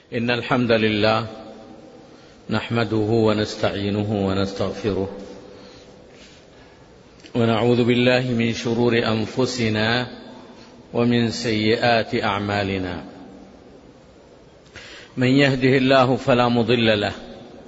إن الحمد لله نحمده ونستعينه ونستغفره ونعوذ بالله من شرور أنفسنا ومن سيئات أعمالنا. من يهده الله فلا مضل له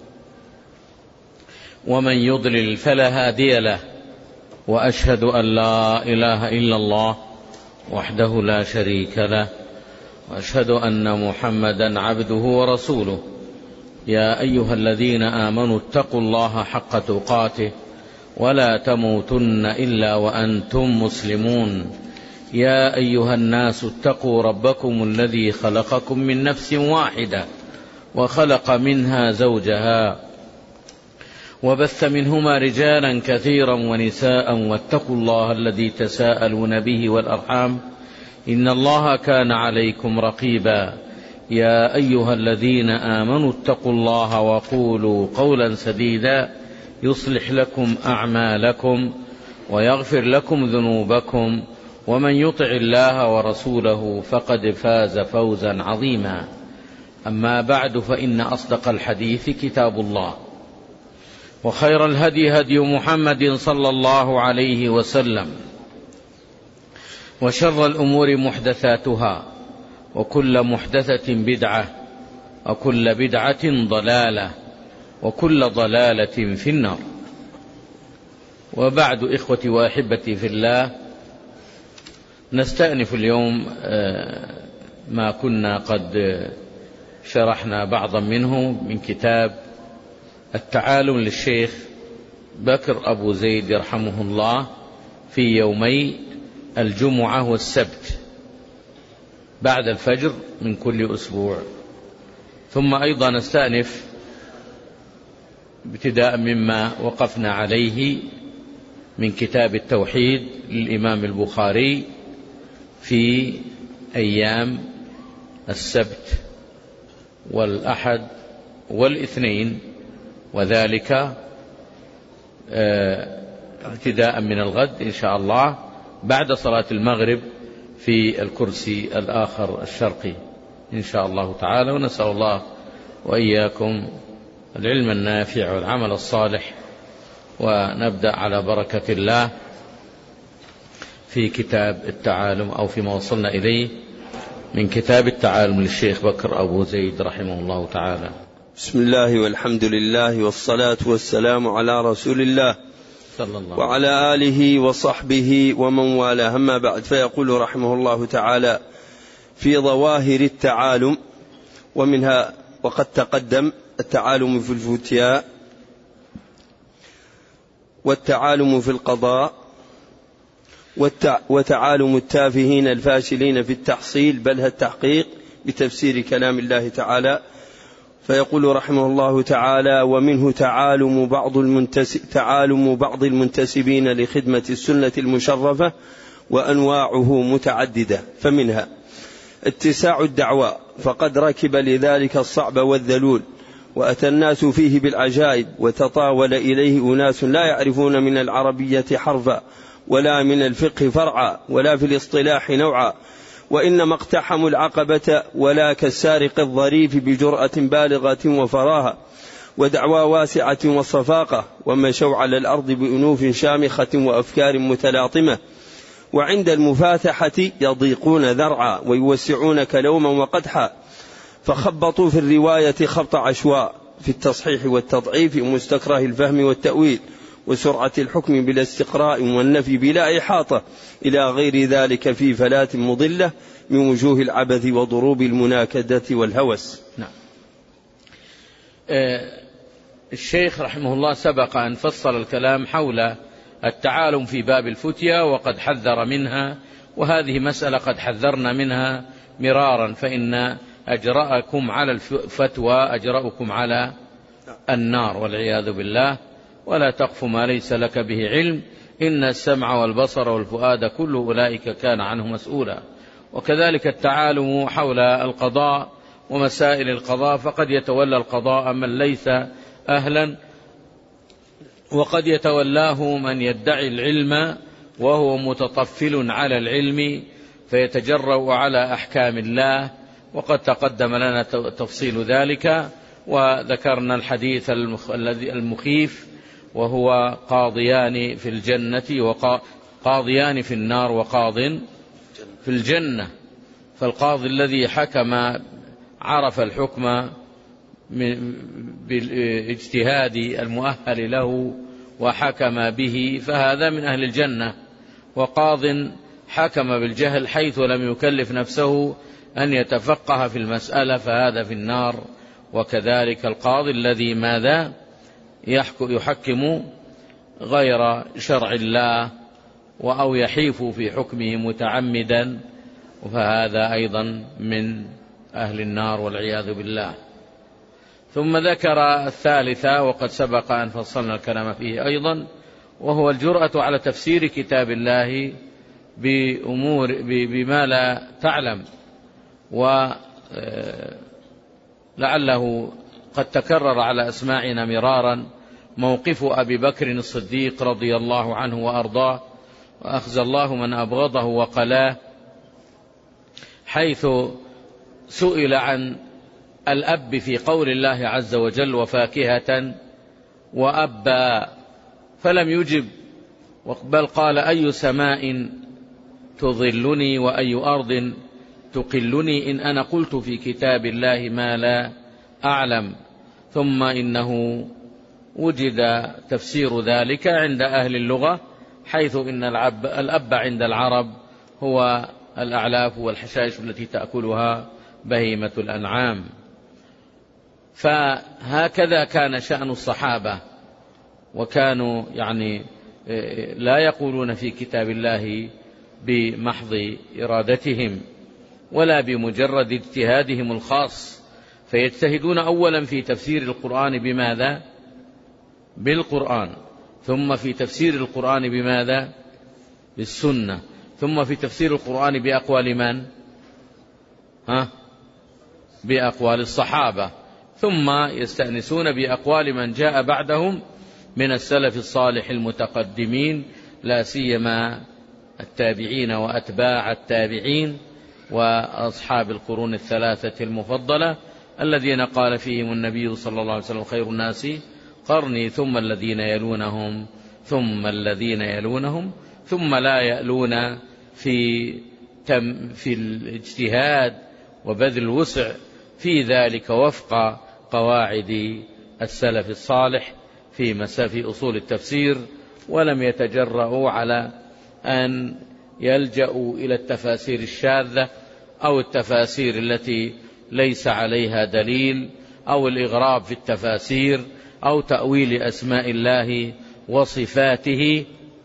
ومن يضلل فلا هادي له، وأشهد أن لا إله إلا الله وحده لا شريك له، وأشهد أن محمدا عبده ورسوله. يا أيها الذين آمنوا اتقوا الله حق تقاته ولا تموتن إلا وأنتم مسلمون. يا أيها الناس اتقوا ربكم الذي خلقكم من نفس واحدة وخلق منها زوجها وبث منهما رجالا كثيرا ونساء، واتقوا الله الذي تساءلون به والأرحام إن الله كان عليكم رقيبا. يا أيها الذين آمنوا اتقوا الله وقولوا قولا سديدا يصلح لكم أعمالكم ويغفر لكم ذنوبكم، ومن يطع الله ورسوله فقد فاز فوزا عظيما. أما بعد، فإن أصدق الحديث كتاب الله، وخير الهدي هدي محمد صلى الله عليه وسلم، وشر الأمور محدثاتها، وكل محدثة بدعة، وكل بدعة ضلالة، وكل ضلالة في النار. وبعد، إخوتي وأحبتي في الله، نستأنف اليوم ما كنا قد شرحنا بعضا منه من كتاب التعالم للشيخ بكر أبو زيد رحمه الله في يومي الجمعة والسبت بعد الفجر من كل أسبوع. ثم أيضا نستأنف ابتداء مما وقفنا عليه من كتاب التوحيد للإمام البخاري في أيام السبت والأحد والاثنين، وذلك ابتداء من الغد إن شاء الله بعد صلاة المغرب في الكرسي الآخر الشرقي إن شاء الله تعالى. ونسأل الله وإياكم العلم النافع والعمل الصالح. ونبدأ على بركة الله في كتاب التعالم، أو فيما وصلنا إليه من كتاب التعالم للشيخ بكر أبو زيد رحمه الله تعالى. بسم الله والحمد لله والصلاة والسلام على رسول الله صلى الله وعلى آله وصحبه ومن والاه. أما بعد، فيقول رحمه الله تعالى في ظواهر التعالم، ومنها وقد تقدم التعالم في الفتيا، والتعالم في القضاء، وتعالم التافهين الفاشلين في التحصيل بل التحقيق بتفسير كلام الله تعالى. فيقول رحمه الله تعالى: ومنه تعالم بعض المنتسبين لخدمة السنة المشرفة، وأنواعه متعددة. فمنها اتساع الدعوى، فقد ركب لذلك الصعب والذلول، وأتى الناس فيه بالعجائب، وتطاول إليه أناس لا يعرفون من العربية حرفا، ولا من الفقه فرعا، ولا في الاصطلاح نوعا، وإنما اقتحموا العقبة ولا كالسارق الظريف بجرأة بالغة وفراها، ودعوى واسعة وصفاقة، ومشوا على الأرض بأنوف شامخة وأفكار متلاطمة، وعند المفاتحة يضيقون ذرعا ويوسعونك لوما وقدحا، فخبطوا في الرواية خبط عشواء، في التصحيح والتضعيف مستكره الفهم والتأويل، وسرعة الحكم بلا استقراء، والنفي بلا إحاطة، إلى غير ذلك في فلات مضلة من وجوه العبث وضروب المناكدة والهوس. نعم. الشيخ رحمه الله سبق أن فصل الكلام حول التعالم في باب الفتيا، وقد حذر منها، وهذه مسألة قد حذرنا منها مرارا، فإن أجرأكم على الفتوى أجرأكم على النار والعياذ بالله. ولا تقف ما ليس لك به علم، إن السمع والبصر والفؤاد كل أولئك كان عنه مسؤولا. وكذلك التعالم حول القضاء ومسائل القضاء، فقد يتولى القضاء من ليس أهلا، وقد يتولاه من يدعي العلم وهو متطفل على العلم، فيتجرأ على أحكام الله وقد تقدم لنا تفصيل ذلك، وذكرنا الحديث المخيف، وهو قاضيان في الجنة وقاضيان في النار وقاض في الجنة. فالقاضي الذي حكم عرف الحكم بالاجتهاد المؤهل له وحكم به، فهذا من أهل الجنة. وقاض حكم بالجهل حيث لم يكلف نفسه أن يتفقه في المسألة، فهذا في النار. وكذلك القاضي الذي ماذا يحكم غير شرع الله أو يحيف في حكمه متعمدا، فهذا أيضا من أهل النار والعياذ بالله. ثم ذكر الثالثة، وقد سبق أن فصلنا الكلام فيه أيضا، وهو الجرأة على تفسير كتاب الله بما لا تعلم. ولعله قد تكرر على أسماعنا مرارا موقف أبي بكر الصديق رضي الله عنه وأرضاه، وأخزى الله من أبغضه وقلاه، حيث سئل عن الأب في قول الله عز وجل وفاكهة وأبا، فلم يجب، بل قال أي سماء تظلني وأي أرض تقلني إن أنا قلت في كتاب الله ما لا أعلم. ثم إنه وجد تفسير ذلك عند أهل اللغة، حيث إن الأب عند العرب هو الأعلاف والحشائش التي تأكلها بهيمة الأنعام. فهكذا كان شأن الصحابة، وكانوا لا يقولون في كتاب الله بمحض إرادتهم ولا بمجرد اجتهادهم الخاص، فيجتهدون أولا في تفسير القرآن بماذا؟ بالقرآن، ثم في تفسير القرآن بماذا؟ بالسنة، ثم في تفسير القرآن بأقوال من؟ بأقوال الصحابة، ثم يستأنسون بأقوال من جاء بعدهم من السلف الصالح المتقدمين، لا سيما التابعين وأتباع التابعين وأصحاب القرون الثلاثة المفضلة، الذين قال فيهم النبي صلى الله عليه وسلم خير الناس قرني ثم الذين يلونهم ثم الذين يلونهم، ثم لا يألون في الاجتهاد وبذل الوسع في ذلك وفق قواعد السلف الصالح في أصول التفسير، ولم يتجرؤوا على أن يلجأوا إلى التفاسير الشاذة أو التفاسير التي ليس عليها دليل، أو الإغراب في التفاسير، أو تأويل أسماء الله وصفاته،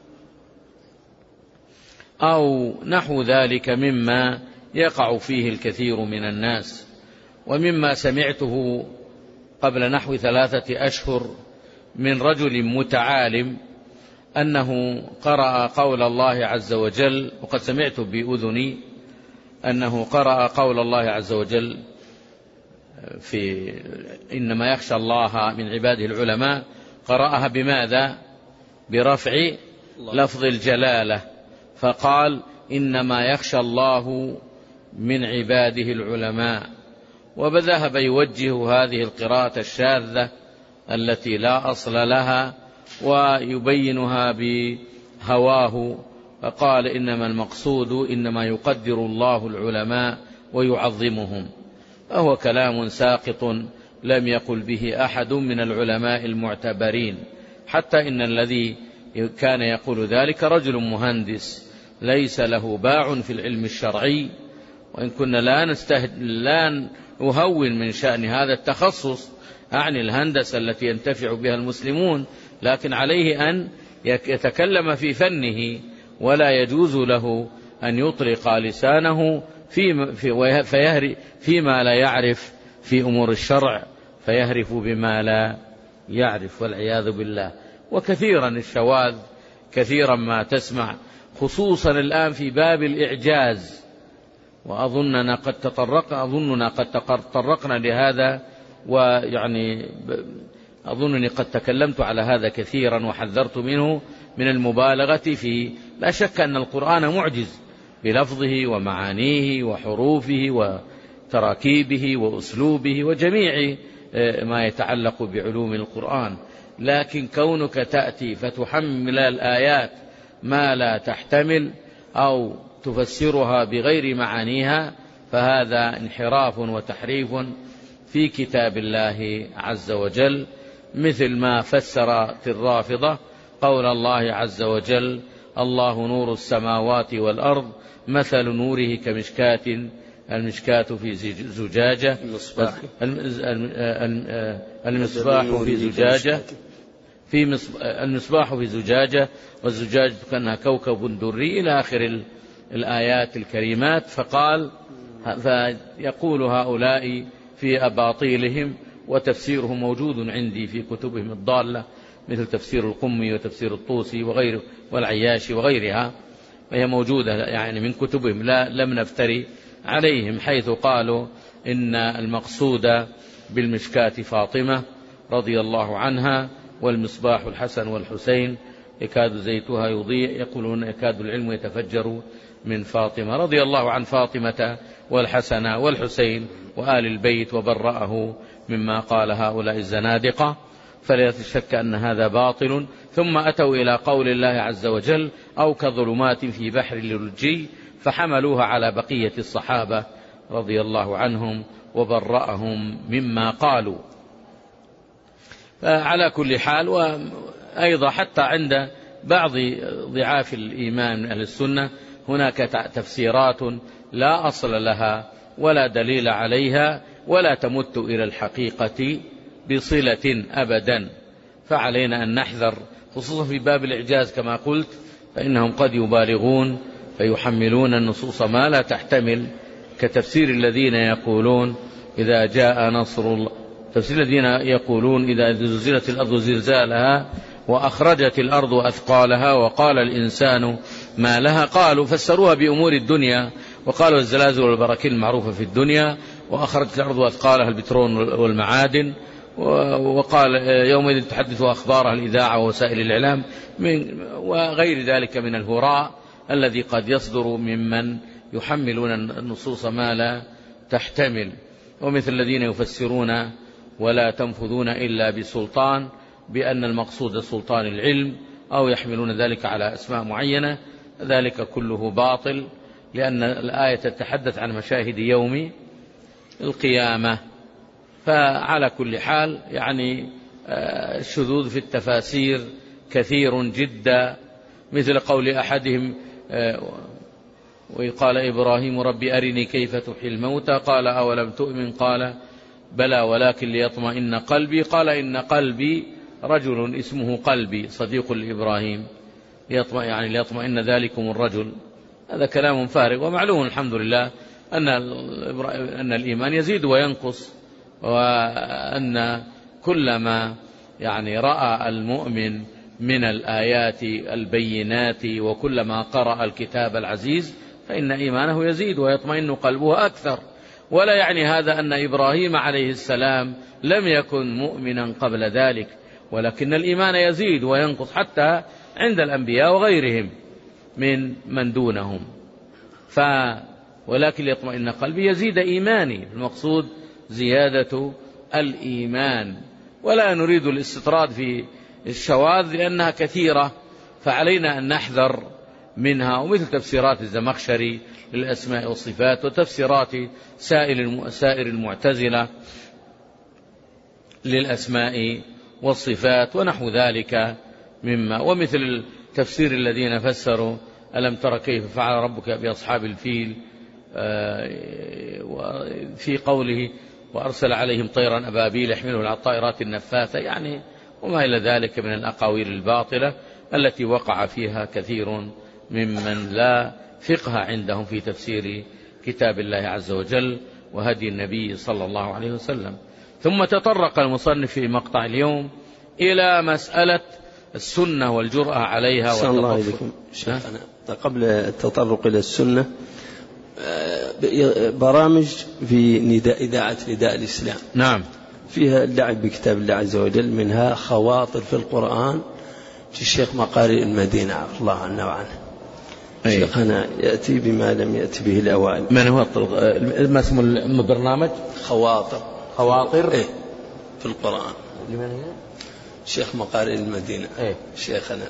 أو نحو ذلك مما يقع فيه الكثير من الناس. ومما سمعته قبل نحو 3 أشهر من رجل متعالم أنه قرأ قول الله عز وجل، وقد سمعت بأذني أنه قرأ قول الله عز وجل في إنما يخشى الله من عباده العلماء، قرأها بماذا؟ برفع لفظ الجلالة، فقال إنما يخشى الله من عباده العلماء، وذهب يوجه هذه القراءة الشاذة التي لا أصل لها ويبينها بهواه، فقال إنما المقصود إنما يقدر الله العلماء ويعظمهم، فهو كلام ساقط لم يقل به أحد من العلماء المعتبرين، حتى إن الذي كان يقول ذلك رجل مهندس ليس له باع في العلم الشرعي، وإن كنا لا نهون من شأن هذا التخصص عن الهندسة التي ينتفع بها المسلمون، لكن عليه أن يتكلم في فنه، ولا يجوز له أن يطلق لسانه فيما لا يعرف في أمور الشرع، فيهرف بما لا يعرف والعياذ بالله. وكثيرا الشواذ، كثيرا ما تسمع، خصوصا الآن في باب الإعجاز، وأظننا قد تطرقنا لهذا، أظنني قد تكلمت على هذا كثيرا وحذرت منه من المبالغة فيه. لا شك أن القرآن معجز بلفظه ومعانيه وحروفه تراكيبه وأسلوبه وجميع ما يتعلق بعلوم القرآن. لكن كونك تأتي فتحمل الآيات ما لا تحتمل أو تفسرها بغير معانيها فهذا انحراف وتحريف في كتاب الله عز وجل، مثل ما فسرت الرافضة قول الله عز وجل: الله نور السماوات والأرض مثل نوره كمشكاة، المشكاة في زجاجة، المصباح في زجاجة، المصباح في زجاجة والزجاجة كأنها كوكب دري إلى آخر الآيات الكريمات. فيقول هؤلاء في أباطيلهم، وتفسيرهم موجود عندي في كتبهم الضالة مثل تفسير القمي وتفسير الطوسي وغيره والعياشي وغيرها، وهي موجودة يعني من كتبهم، لم نفتري عليهم، حيث قالوا إن المقصود بالمشكاة فاطمة رضي الله عنها، والمصباح الحسن والحسين يكاد زيتها يضيء، يقولون يكاد العلم يتفجر من فاطمة، رضي الله عن فاطمة والحسن والحسين وآل البيت وبرأه مما قال هؤلاء الزنادقة. فلا شك أن هذا باطل. ثم أتوا إلى قول الله عز وجل: أو كظلمات في بحر للجي، فحملوها على بقية الصحابة رضي الله عنهم وبرأهم مما قالوا. فعلى كل حال، وأيضا حتى عند بعض ضعاف الإيمان من أهل السنة هناك تفسيرات لا أصل لها ولا دليل عليها ولا تمت إلى الحقيقة بصلة أبدا، فعلينا أن نحذر، خصوصا في باب الإعجاز كما قلت، فإنهم قد يبالغون فيحملون النصوص ما لا تحتمل، كتفسير الذين يقولون إذا جاء نصر الله، تفسير الذين يقولون إذا زلزلت الأرض زلزالها وأخرجت الأرض أثقالها وقال الإنسان ما لها، قالوا فسروها بأمور الدنيا وقالوا الزلازل والبراكين المعروفة في الدنيا، وأخرجت الأرض أثقالها البترون والمعادن، وقال يومئذ تحدث أخبارها الإذاعة ووسائل الإعلام، وغير ذلك من الهراء الذي قد يصدر ممن يحملون النصوص ما لا تحتمل. ومثل الذين يفسرون ولا تنفذون إلا بسلطان، بأن المقصود سلطان العلم، أو يحملون ذلك على أسماء معينة، ذلك كله باطل، لأن الآية تتحدث عن مشاهد يوم القيامة. فعلى كل حال يعني الشذوذ في التفاسير كثير جدا، مثل قول أحدهم: وإذ قال إبراهيم رب أرني كيف تحيي الموتى قال أولم تؤمن قال بلى ولكن ليطمئن قلبي قال إن قلبي رجل اسمه قلبي صديق لإبراهيم يعني ليطمئن ذلكم الرجل. هذا كلام فارغ، ومعلوم الحمد لله أن الإيمان يزيد وينقص، وأن كلما يعني رأى المؤمن من الآيات البينات وكلما قرأ الكتاب العزيز فإن إيمانه يزيد ويطمئن قلبه أكثر. ولا يعني هذا أن إبراهيم عليه السلام لم يكن مؤمنا قبل ذلك، ولكن الإيمان يزيد وينقص حتى عند الأنبياء وغيرهم من دونهم. ولكن ليطمئن قلبي يزيد إيماني، المقصود زيادة الإيمان، ولا نريد الاستطراد في الشواذ لأنها كثيرة، فعلينا أن نحذر منها. ومثل تفسيرات الزمخشري للأسماء والصفات، وتفسيرات سائر المعتزلة للأسماء والصفات ونحو ذلك مما، ومثل تفسير الذين فسروا ألم تر كيف فعل ربك بأصحاب الفيل في قوله وأرسل عليهم طيرا أبابيل يحملون على الطائرات النفاثة، يعني وما إلى ذلك من الأقاويل الباطلة التي وقع فيها كثير ممن لا فقه عندهم في تفسير كتاب الله عز وجل وهدي النبي صلى الله عليه وسلم. ثم تطرق المصنف في مقطع اليوم إلى مسألة السنة والجرأة عليها. صلى الله عليكم شيخنا، قبل التطرق إلى السنة برامج في إذاعة نداء الإسلام، نعم، فيها اللعب بكتاب الله عز وجل، منها خواطر في القرآن للشيخ مقاري المدينة عفى الله عنه وعنه. شيخنا يأتي بما لم يأتي به الأوائل. من هو ما اسم البرنامج؟ خواطر في القرآن. لمن هي؟ شيخ مقارئ المدينة. شيخنا.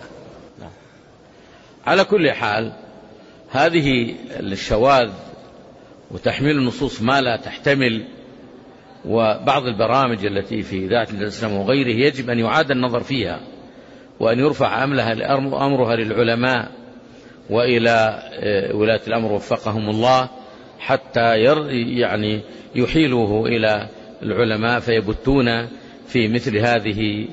على كل حال هذه الشواذ وتحميل النصوص ما لا تحتمل، وبعض البرامج التي في إذاعة الإسلام وغيره يجب أن يعاد النظر فيها، وأن يرفع أمرها للعلماء وإلى ولاة الأمر وفقهم الله، حتى يعني يحيلوه إلى العلماء فيبتون في مثل هذه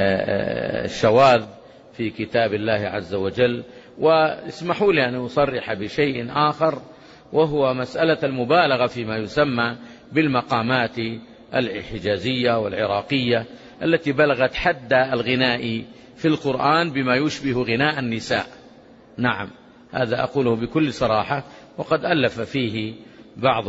الشواذ في كتاب الله عز وجل. واسمحوا لي أن أصرح بشيء آخر، وهو مسألة المبالغة فيما يسمى بالمقامات الحجازية والعراقية التي بلغت حد الغناء في القرآن بما يشبه غناء النساء. نعم، هذا أقوله بكل صراحة، وقد ألف فيه بعض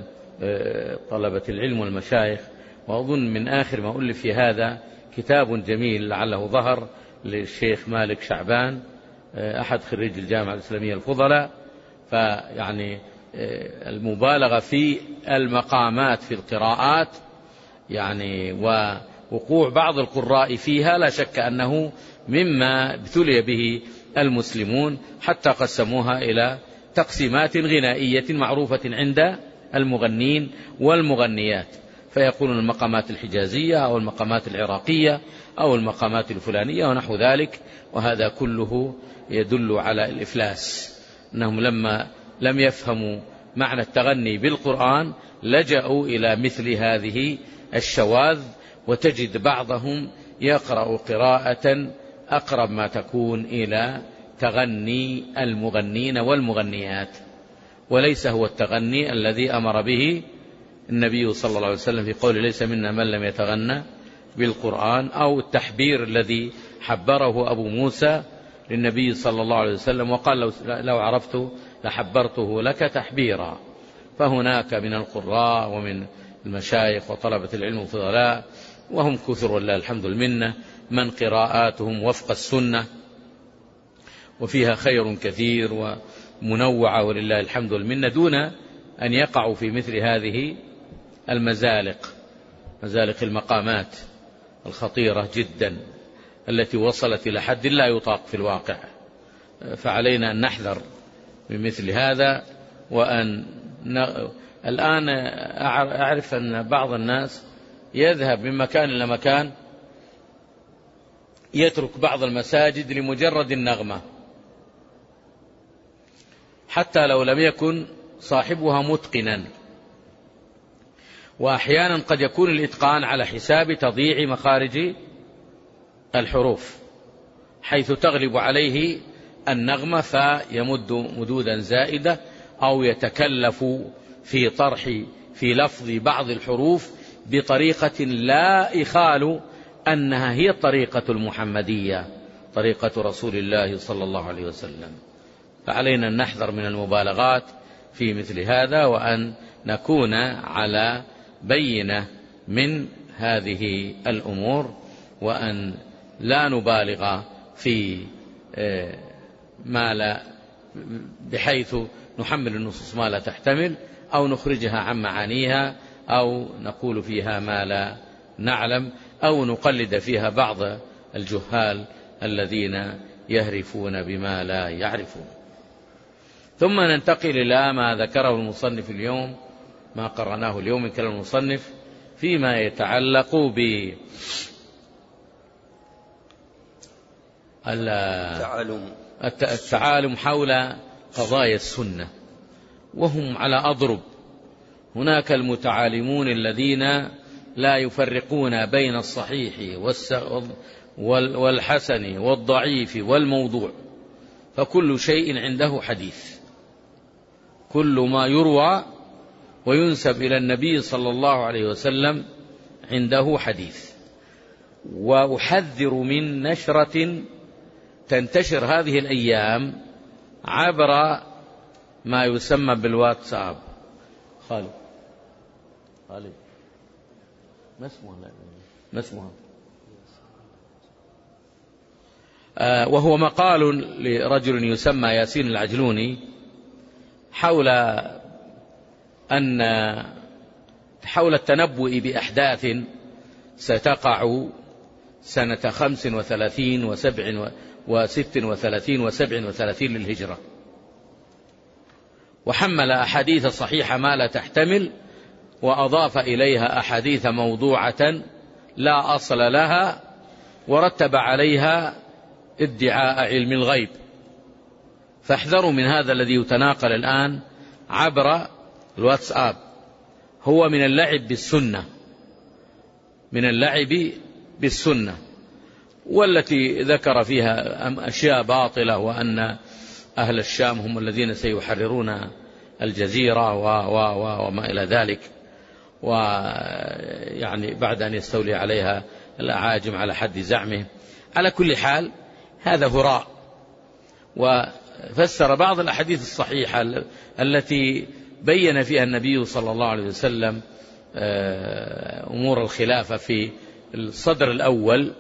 طلبة العلم والمشايخ، وأظن من آخر ما ألف في هذا كتاب جميل لعله ظهر للشيخ مالك شعبان أحد خريج الجامعة الإسلامية الفضلاء. فيعني المبالغة في المقامات في القراءات يعني ووقوع بعض القراء فيها لا شك أنه مما ابتلي به المسلمون، حتى قسموها إلى تقسيمات غنائية معروفة عند المغنين والمغنيات، فيقولون المقامات الحجازية أو المقامات العراقية أو المقامات الفلانية ونحو ذلك. وهذا كله يدل على الإفلاس، أنهم لما لم يفهموا معنى التغني بالقرآن لجأوا إلى مثل هذه الشواذ، وتجد بعضهم يقرأ قراءة أقرب ما تكون إلى تغني المغنين والمغنيات، وليس هو التغني الذي أمر به النبي صلى الله عليه وسلم في قول ليس منا من لم يتغنى بالقرآن، أو التحبير الذي حبره أبو موسى للنبي صلى الله عليه وسلم وقال لو عرفت لحبرته لك تحبيرا. فهناك من القراء ومن المشايخ وطلبة العلم والفضلاء، وهم كثر والله الحمد المنة، من قراءاتهم وفق السنة وفيها خير كثير ومنوعة ولله الحمد والمنة، دون أن يقعوا في مثل هذه المزالق، مزالق المقامات الخطيرة جدا التي وصلت إلى حد لا يطاق في الواقع. فعلينا أن نحذر بمثل هذا. الآن أعرف أن بعض الناس يذهب من مكان إلى مكان، يترك بعض المساجد لمجرد النغمة، حتى لو لم يكن صاحبها متقنا. وأحيانا قد يكون الإتقان على حساب تضييع مخارج الحروف، حيث تغلب عليه النغمة فيمد مدودا زائدة، أو يتكلف في طرح في لفظ بعض الحروف بطريقة لا يخال أنها هي الطريقة المحمدية، طريقة رسول الله صلى الله عليه وسلم. فعلينا أن نحذر من المبالغات في مثل هذا، وأن نكون على بينة من هذه الأمور، وأن لا نبالغ في ما لا بحيث نحمل النصوص ما لا تحتمل، أو نخرجها عن معانيها، أو نقول فيها ما لا نعلم، أو نقلد فيها بعض الجهال الذين يهرفون بما لا يعرفون. ثم ننتقل إلى ما ذكره المصنف اليوم، ما قرأناه اليوم من كلام المصنف فيما يتعلق التعالم حول قضايا السنة، وهم على أضرب. هناك المتعالمون الذين لا يفرقون بين الصحيح والحسن والضعيف والموضوع، فكل شيء عنده حديث، كل ما يروى وينسب إلى النبي صلى الله عليه وسلم عنده حديث. وأحذر من نشرة تنتشر هذه الأيام عبر ما يسمى بالواتساب. خالد ما اسمها وهو مقال لرجل يسمى ياسين العجلوني حول التنبؤ بأحداث ستقع سنة 35 و36 و37 للهجرة، وحمل أحاديث صحيحة ما لا تحتمل، وأضاف إليها أحاديث موضوعة لا أصل لها، ورتب عليها ادعاء علم الغيب. فاحذروا من هذا الذي يتناقل الآن عبر الواتساب، هو من اللعب بالسنة، من اللعب بالسنة، والتي ذكر فيها أشياء باطلة، وأن أهل الشام هم الذين سيحررون الجزيرة وما إلى ذلك، ويعني بعد أن يستولي عليها الأعاجم على حد زعمه. على كل حال هذا هراء. وفسر بعض الأحاديث الصحيحة التي بين فيها النبي صلى الله عليه وسلم أمور الخلافة في الصدر الأول،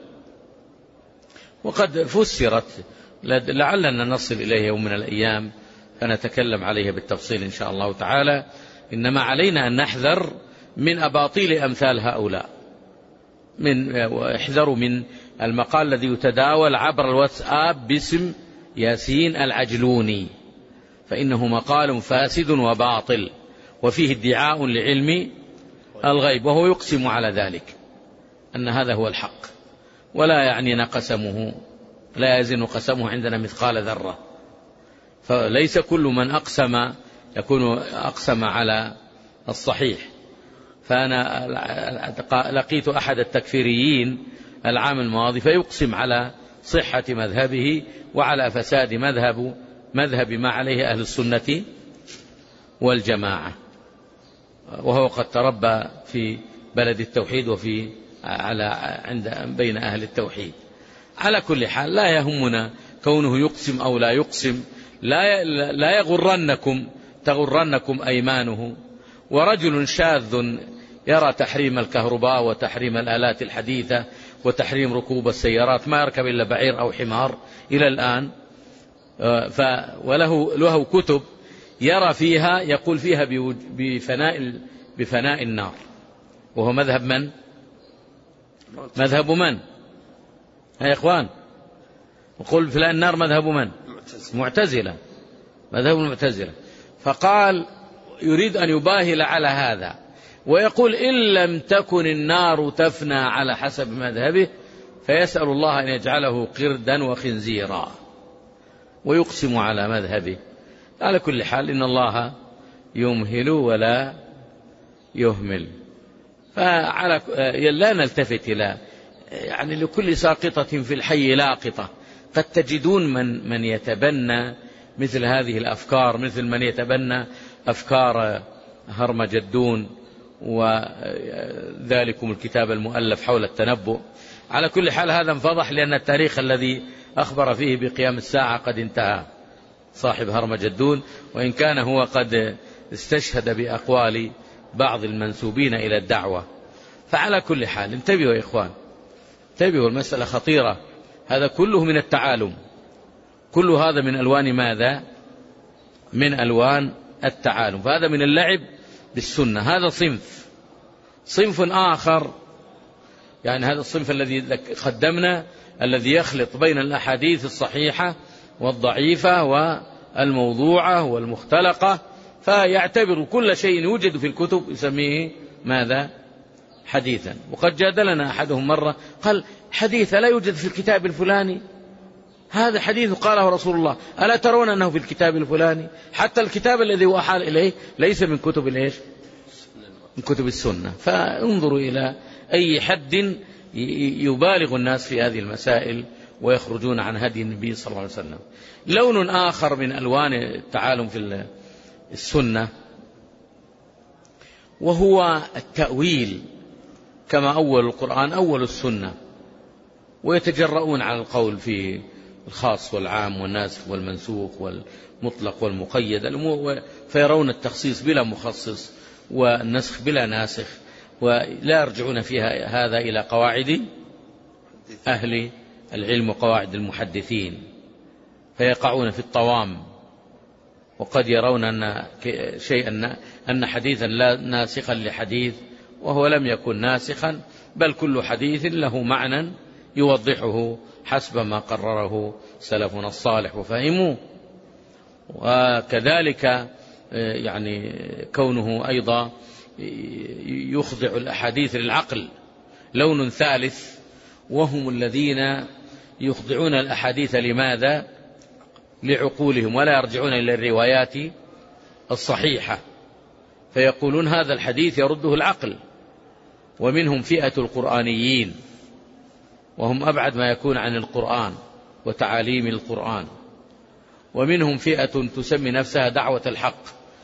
وقد فسرت، لعلنا نصل إليه يوم من الأيام فنتكلم عليها بالتفصيل إن شاء الله تعالى. إنما علينا أن نحذر من أباطيل أمثال هؤلاء، واحذروا من المقال الذي يتداول عبر الواتساب باسم ياسين العجلوني، فإنه مقال فاسد وباطل، وفيه ادعاء لعلم الغيب، وهو يقسم على ذلك أن هذا هو الحق، ولا يعنينا قسمه، لا يزن قسمه عندنا مثقال ذرة. فليس كل من أقسم يكون أقسم على الصحيح. فأنا لقيت أحد التكفيريين العام الماضي فيقسم على صحة مذهبه وعلى فساد مذهب ما عليه أهل السنة والجماعة، وهو قد تربى في بلد التوحيد وفي بين أهل التوحيد. على كل حال لا يهمنا كونه يقسم أو لا يقسم، لا تغرنكم أيمانه. ورجل شاذ يرى تحريم الكهرباء وتحريم الآلات الحديثة وتحريم ركوب السيارات، ما يركب إلا بعير أو حمار إلى الآن، وله كتب يرى فيها، يقول فيها بفناء النار، وهو مذهب من؟ مذهب من؟ يا إخوان، وقل فناء النار مذهب من؟ معتزلة، مذهب المعتزلة. فقال يريد أن يباهل على هذا، ويقول إن لم تكن النار تفنى على حسب مذهبه فيسأل الله أن يجعله قردا وخنزيرا، ويقسم على مذهبه. على كل حال إن الله يمهل ولا يهمل، لا نلتفت إلى يعني لكل ساقطة في الحي لاقطة. قد تجدون من يتبنى مثل هذه الأفكار، مثل من يتبنى أفكار هرمجدون وذلكم الكتاب المؤلف حول التنبؤ. على كل حال هذا انفضح، لأن التاريخ الذي أخبر فيه بقيام الساعة قد انتهى، صاحب هرمجدون، وإن كان هو قد استشهد بأقوال بعض المنسوبين إلى الدعوة. فعلى كل حال انتبهوا يا إخوان، انتبهوا، المسألة خطيرة. هذا كله من التعالم، كل هذا من ألوان ماذا؟ من ألوان التعالم. فهذا من اللعب بالسنة. هذا صنف آخر، يعني هذا الصنف الذي قدمنا، الذي يخلط بين الأحاديث الصحيحة والضعيفة والموضوعة والمختلقة، فيعتبر كل شيء يوجد في الكتب يسميه ماذا؟ حديثا. وقد جادلنا أحدهم مرة قال حديث لا يوجد في الكتاب الفلاني، هذا حديث قاله رسول الله، ألا ترون أنه في الكتاب الفلاني؟ حتى الكتاب الذي هو أحال إليه ليس من كتب الإيش؟ من كتب السنة. فانظروا إلى أي حد يبالغ الناس في هذه المسائل ويخرجون عن هدي النبي صلى الله عليه وسلم. لون آخر من ألوان التعالم في السنة وهو التأويل، كما أول القرآن أول السنة، ويتجرؤون على القول في الخاص والعام والناسخ والمنسوخ والمطلق والمقيد، فيرون التخصيص بلا مخصص والنسخ بلا ناسخ، ولا يرجعون فيها هذا إلى قواعد أهل العلم وقواعد المحدثين فيقعون في الطوام، وقد يرون أن حديثا لا ناسخا لحديث وهو لم يكن ناسخا، بل كل حديث له معنى يوضحه حسب ما قرره سلفنا الصالح وفهموه. وكذلك يعني كونه أيضا يخضع الأحاديث للعقل لون ثالث، وهم الذين يخضعون الأحاديث لماذا؟ لعقولهم، ولا يرجعون إلى الروايات الصحيحة، فيقولون هذا الحديث يرده العقل. ومنهم فئة القرآنيين، وهم أبعد ما يكون عن القرآن وتعاليم القرآن. ومنهم فئة تسمي نفسها دعوة الحق،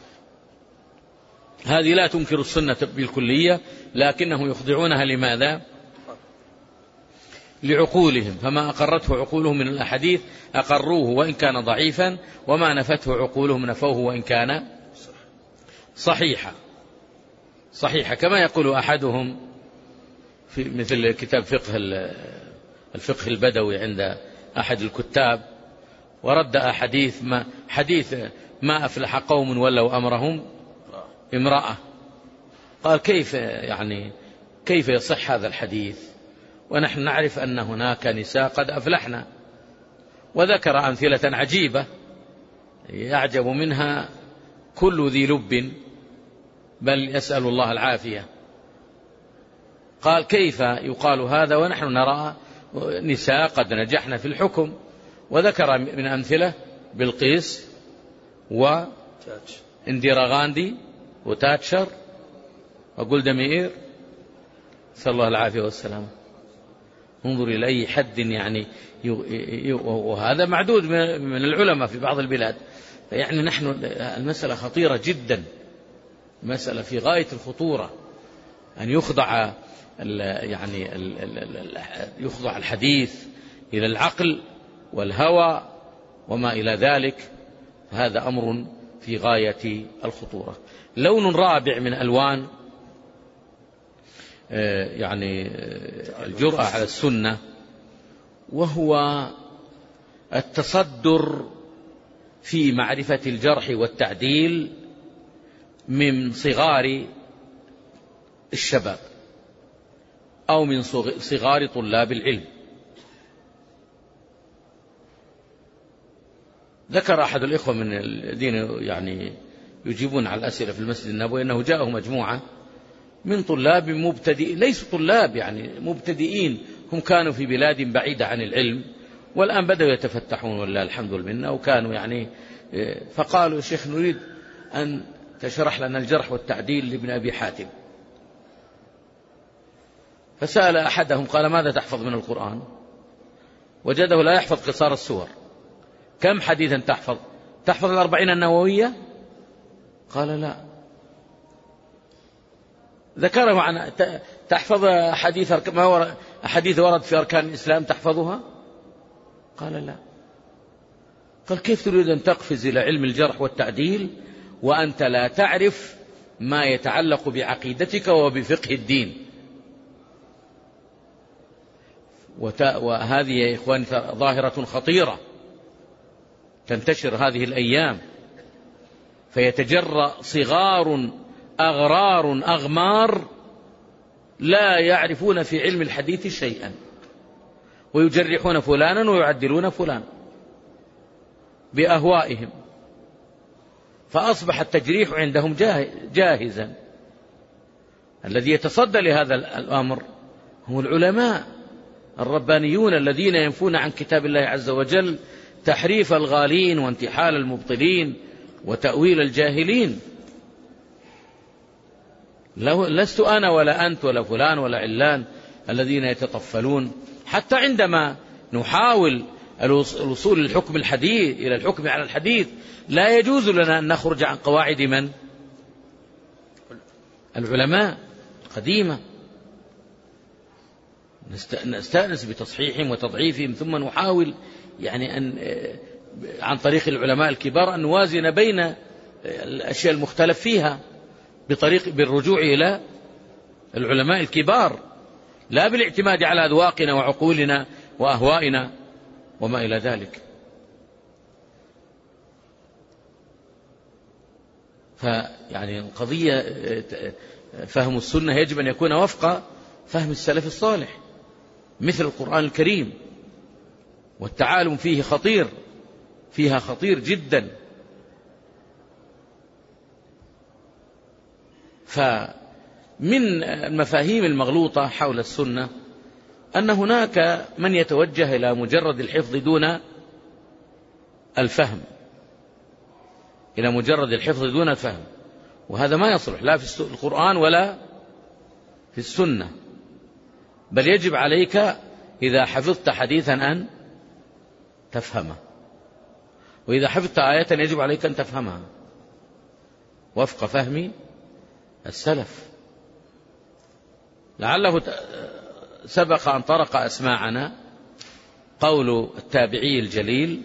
هذه لا تنكر السنة بالكلية، لكنهم يخضعونها لماذا؟ لعقولهم، فما أقرته عقولهم من الأحاديث أقروه وإن كان ضعيفا، وما نفته عقولهم نفوه وإن كان صحيحا. كما يقول أحدهم في مثل كتاب الفقه البدوي عند أحد الكتاب، ورد حديث ما أفلح قوم ولوا أمرهم امرأة. قال كيف يصح هذا الحديث ونحن نعرف أن هناك نساء قد أفلحنا؟ وذكر أمثلة عجيبة يعجب منها كل ذي لب، بل يسأل الله العافية. قال كيف يقال هذا ونحن نرى نساء قد نجحن في الحكم؟ وذكر من أمثلة بلقيس وانديرا غاندي وتاتشر وجولدا مائير، نسأل الله العافية والسلامة. انظر إلى أي حد وهذا معدود من العلماء في بعض البلاد. نحن المسألة خطيرة جدا، مسألة في غاية الخطورة، أن يخضع يخضع الحديث إلى العقل والهوى وما إلى ذلك، هذا أمر في غاية الخطورة. لون رابع من ألوان الجرأة على السنة، وهو التصدر في معرفة الجرح والتعديل من صغار الشباب أو من صغار طلاب العلم. ذكر أحد الإخوة من الذين يجيبون على الأسئلة في المسجد النبوي أنه جاءه مجموعة من طلاب مبتدئين، ليسوا طلاب مبتدئين، هم كانوا في بلاد بعيدة عن العلم والآن بدأوا يتفتحون والله الحمد لله، وكانوا فقالوا: شيخ نريد أن تشرح لنا الجرح والتعديل لابن أبي حاتم. فسأل أحدهم قال: ماذا تحفظ من القرآن؟ وجده لا يحفظ قصار السور. كم حديثا تحفظ؟ تحفظ 40 النووية؟ قال: لا. ذكره عن تحفظ حديث ورد في أركان الإسلام تحفظها؟ قال: لا. قال: كيف تريد أن تقفز إلى علم الجرح والتعديل وأنت لا تعرف ما يتعلق بعقيدتك وبفقه الدين؟ وهذه يا إخواني ظاهرة خطيرة تنتشر هذه الأيام، فيتجرأ صغار أغرار أغمار لا يعرفون في علم الحديث شيئا، ويجرحون فلانا ويعدلون فلان بأهوائهم، فأصبح التجريح عندهم جاهزا. الذي يتصدى لهذا الأمر هم العلماء الربانيون الذين ينفون عن كتاب الله عز وجل تحريف الغالين وانتحال المبطلين وتأويل الجاهلين. لست أنا ولا أنت ولا فلان ولا علان الذين يتطفلون. حتى عندما نحاول الوصول للحكم الحديث إلى الحكم على الحديث لا يجوز لنا أن نخرج عن قواعد من؟ العلماء القديمة. نستأنس بتصحيحهم وتضعيفهم، ثم نحاول عن طريق العلماء الكبار أن نوازن بين الأشياء المختلف فيها بالرجوع إلى العلماء الكبار، لا بالاعتماد على أذواقنا وعقولنا وأهوائنا وما إلى ذلك. فيعني القضية فهم السنة يجب أن يكون وفق فهم السلف الصالح مثل القرآن الكريم، والتعالم فيه خطير، فيها خطير جدا. فمن المفاهيم المغلوطة حول السنة أن هناك من يتوجه إلى مجرد الحفظ دون الفهم، إلى مجرد الحفظ دون الفهم، وهذا ما يصلح لا في القرآن ولا في السنة. بل يجب عليك إذا حفظت حديثا أن تفهمه، وإذا حفظت آية يجب عليك أن تفهمها وفق فهم السلف. لعله سبق أن طرق أسماعنا قول التابعي الجليل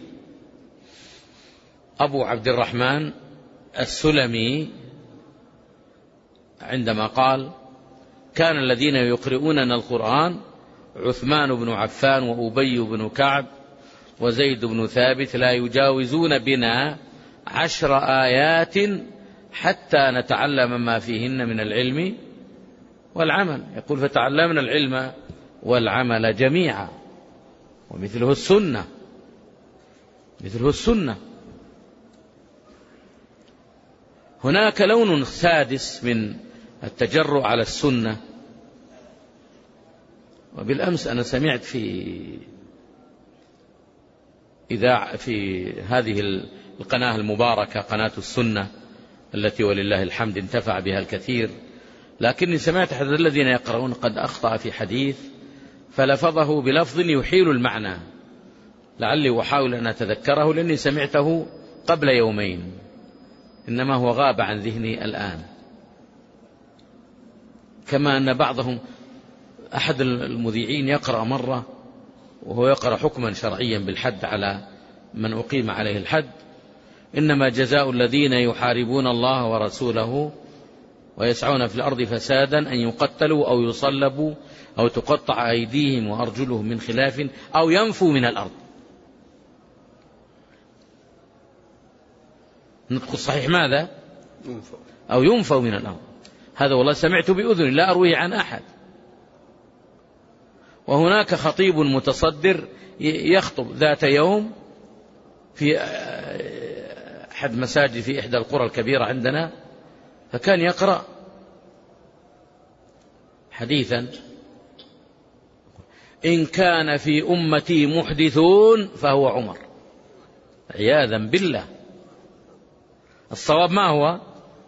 أبو عبد الرحمن السلمي عندما قال: كان الذين يقرؤوننا القرآن عثمان بن عفان وأبي بن كعب وزيد بن ثابت لا يجاوزون بنا 10 آيات حتى نتعلم ما فيهن من العلم والعمل. يقول: فتعلمنا العلم والعمل جميعا، ومثله السنة، مثله السنة. هناك لون سادس من التجرؤ على السنة. وبالأمس أنا سمعت في هذه القناة المباركة، قناة السنة التي ولله الحمد انتفع بها الكثير، لكني سمعت أحد الذين يقرؤون قد أخطأ في حديث فلفظه بلفظ يحيل المعنى، لعلي أحاول أن أتذكره لأني سمعته قبل يومين، إنما هو غاب عن ذهني الآن. كما أن بعضهم، أحد المذيعين يقرأ مرة وهو يقرأ حكما شرعيا بالحد على من أقيم عليه الحد: إنما جزاء الذين يحاربون الله ورسوله ويسعون في الأرض فسادا أن يقتلوا أو يصلبوا أو تقطع أيديهم وأرجلهم من خلاف أو ينفوا من الأرض. النطق الصحيح ماذا؟ أو ينفوا من الأرض. هذا والله سمعت بأذني، لا أرويه عن أحد. وهناك خطيب متصدر يخطب ذات يوم في أحد مساجد في إحدى القرى الكبيرة عندنا، فكان يقرأ حديثا: إن كان في أمتي محدثون فهو عمر. عياذا بالله. الصواب ما هو؟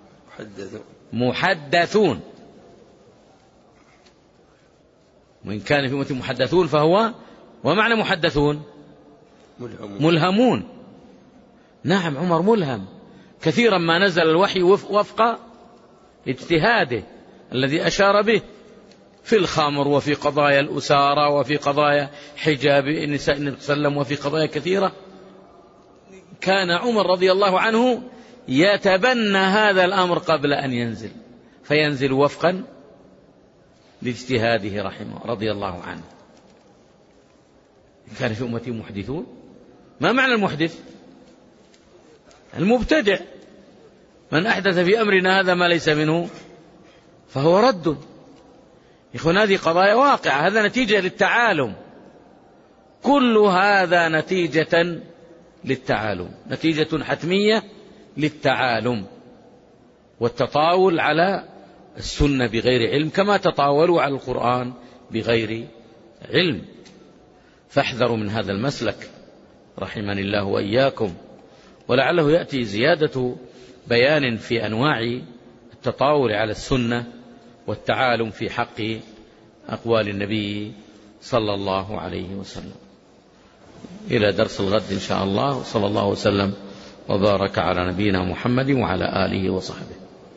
محدثون. وإن كان في أمتي محدثون فهو، ومعنى محدثون ملهمون. نعم، عمر ملهم، كثيرا ما نزل الوحي وفق اجتهاده الذي أشار به في الخمر وفي قضايا الأسارة وفي قضايا حجاب النساء النبي صلى الله عليه وسلم وفي قضايا كثيرة. كان عمر رضي الله عنه يتبنى هذا الأمر قبل أن ينزل، فينزل وفقا لاجتهاده رحمه رضي الله عنه. كان في أمتي محدثون. ما معنى المحدث؟ المبتدع. من أحدث في أمرنا هذا ما ليس منه فهو رد. إخوان، هذه قضايا واقعة، هذا نتيجة للتعالم، كل هذا نتيجة للتعالم، نتيجة حتمية للتعالم والتطاول على السنة بغير علم، كما تطاولوا على القرآن بغير علم. فاحذروا من هذا المسلك رحمني الله وإياكم. ولعله يأتي زيادة بيان في أنواع التطاول على السنة والتعالم في حق أقوال النبي صلى الله عليه وسلم. إلى درس الغد إن شاء الله، صلى الله وسلم وبارك على نبينا محمد وعلى آله وصحبه.